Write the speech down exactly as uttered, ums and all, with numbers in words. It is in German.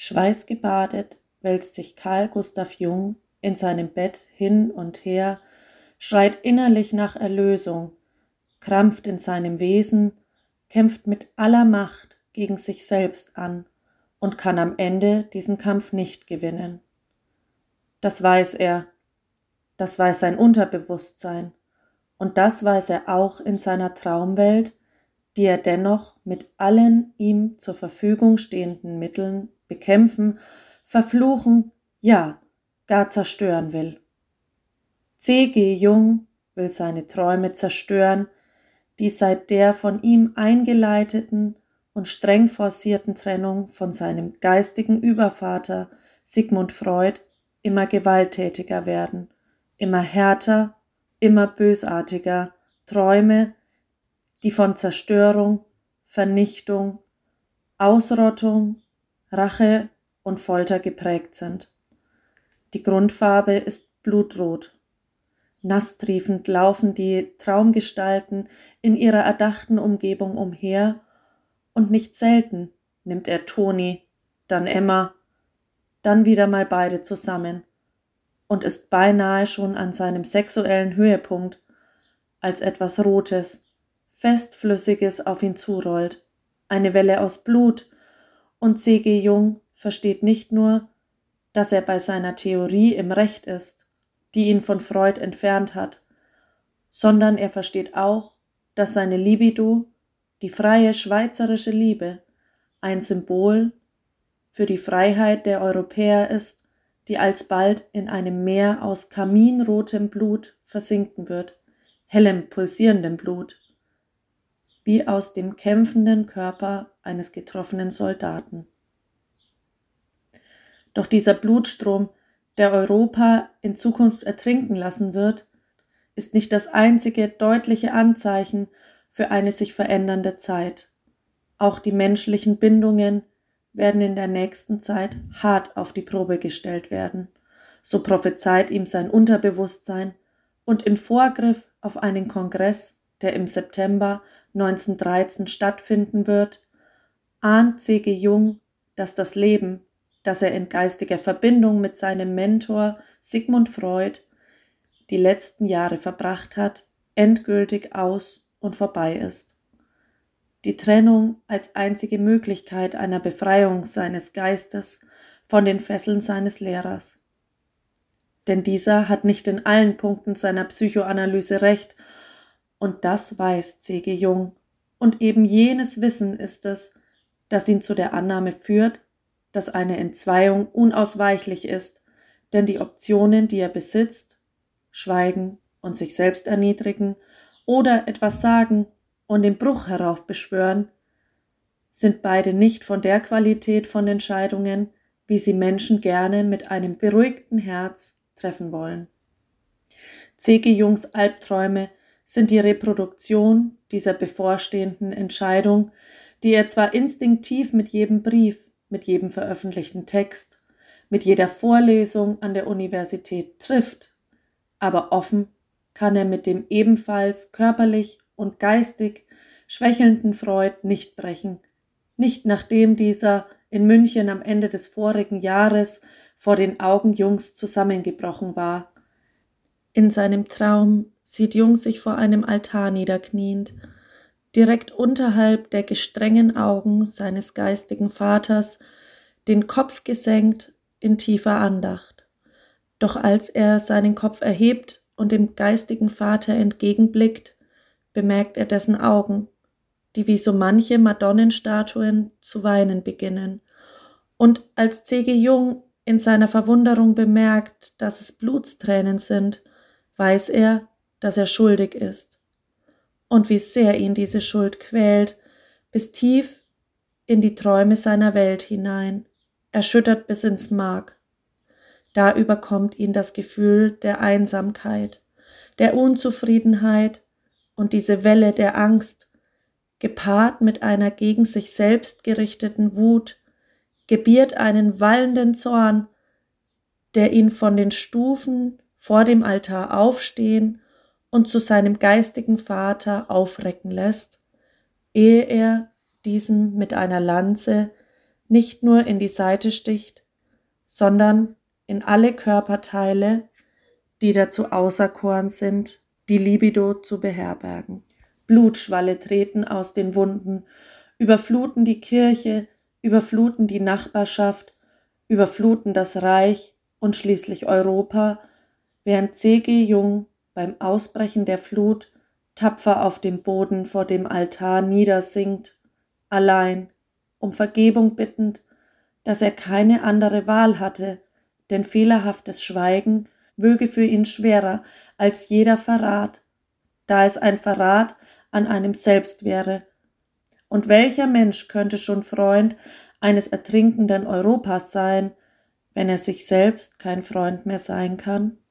Schweißgebadet wälzt sich Carl Gustav Jung in seinem Bett hin und her, schreit innerlich nach Erlösung, krampft in seinem Wesen, kämpft mit aller Macht gegen sich selbst an und kann am Ende diesen Kampf nicht gewinnen. Das weiß er, das weiß sein Unterbewusstsein und das weiß er auch in seiner Traumwelt, die er dennoch mit allen ihm zur Verfügung stehenden Mitteln bekämpfen, verfluchen, ja, gar zerstören will. C G. Jung will seine Träume zerstören, die seit der von ihm eingeleiteten und streng forcierten Trennung von seinem geistigen Übervater Sigmund Freud immer gewalttätiger werden, immer härter, immer bösartiger, Träume, die von Zerstörung, Vernichtung, Ausrottung, Rache und Folter geprägt sind. Die Grundfarbe ist blutrot. Nasstriefend laufen die Traumgestalten in ihrer erdachten Umgebung umher und nicht selten nimmt er Toni, dann Emma, dann wieder mal beide zusammen und ist beinahe schon an seinem sexuellen Höhepunkt, als etwas Rotes, Festflüssiges auf ihn zurollt, eine Welle aus Blut, und C G. Jung versteht nicht nur, dass er bei seiner Theorie im Recht ist, die ihn von Freud entfernt hat, sondern er versteht auch, dass seine Libido, die freie schweizerische Liebe, ein Symbol für die Freiheit der Europäer ist, die alsbald in einem Meer aus kaminrotem Blut versinken wird, hellem, pulsierendem Blut, wie aus dem kämpfenden Körper eines getroffenen Soldaten. Doch dieser Blutstrom, der Europa in Zukunft ertrinken lassen wird, ist nicht das einzige deutliche Anzeichen für eine sich verändernde Zeit. Auch die menschlichen Bindungen werden in der nächsten Zeit hart auf die Probe gestellt werden. So prophezeit ihm sein Unterbewusstsein und in Vorgriff auf einen Kongress, der im September neunzehnhundertdreizehn stattfinden wird, ahnt C G. Jung, dass das Leben, das er in geistiger Verbindung mit seinem Mentor Sigmund Freud die letzten Jahre verbracht hat, endgültig aus und vorbei ist. Die Trennung als einzige Möglichkeit einer Befreiung seines Geistes von den Fesseln seines Lehrers. Denn dieser hat nicht in allen Punkten seiner Psychoanalyse recht, und das weiß C G. Jung, und eben jenes Wissen ist es, das ihn zu der Annahme führt, dass eine Entzweiung unausweichlich ist, denn die Optionen, die er besitzt, schweigen und sich selbst erniedrigen oder etwas sagen und den Bruch heraufbeschwören, sind beide nicht von der Qualität von Entscheidungen, wie sie Menschen gerne mit einem beruhigten Herz treffen wollen. C G. Jungs Albträume sind die Reproduktion dieser bevorstehenden Entscheidung, die er zwar instinktiv mit jedem Brief, mit jedem veröffentlichten Text, mit jeder Vorlesung an der Universität trifft, aber offen kann er mit dem ebenfalls körperlich und geistig schwächelnden Freud nicht brechen, nicht nachdem dieser in München am Ende des vorigen Jahres vor den Augen Jungs zusammengebrochen war. In seinem Traum sieht Jung sich vor einem Altar niederkniend, direkt unterhalb der gestrengen Augen seines geistigen Vaters, den Kopf gesenkt in tiefer Andacht. Doch als er seinen Kopf erhebt und dem geistigen Vater entgegenblickt, bemerkt er dessen Augen, die wie so manche Madonnenstatuen zu weinen beginnen. Und als C G. Jung in seiner Verwunderung bemerkt, dass es Blutstränen sind, weiß er, dass er schuldig ist. Und wie sehr ihn diese Schuld quält, bis tief in die Träume seiner Welt hinein, erschüttert bis ins Mark. Da überkommt ihn das Gefühl der Einsamkeit, der Unzufriedenheit und diese Welle der Angst, gepaart mit einer gegen sich selbst gerichteten Wut, gebiert einen wallenden Zorn, der ihn von den Stufen vor dem Altar aufstehen und zu seinem geistigen Vater aufrecken lässt, ehe er diesen mit einer Lanze nicht nur in die Seite sticht, sondern in alle Körperteile, die dazu auserkoren sind, die Libido zu beherbergen. Blutschwalle treten aus den Wunden, überfluten die Kirche, überfluten die Nachbarschaft, überfluten das Reich und schließlich Europa, während C G Jung beim Ausbrechen der Flut tapfer auf dem Boden vor dem Altar niedersinkt, allein, um Vergebung bittend, dass er keine andere Wahl hatte, denn fehlerhaftes Schweigen wöge für ihn schwerer als jeder Verrat, da es ein Verrat an einem selbst wäre. Und welcher Mensch könnte schon Freund eines ertrinkenden Europas sein, wenn er sich selbst kein Freund mehr sein kann?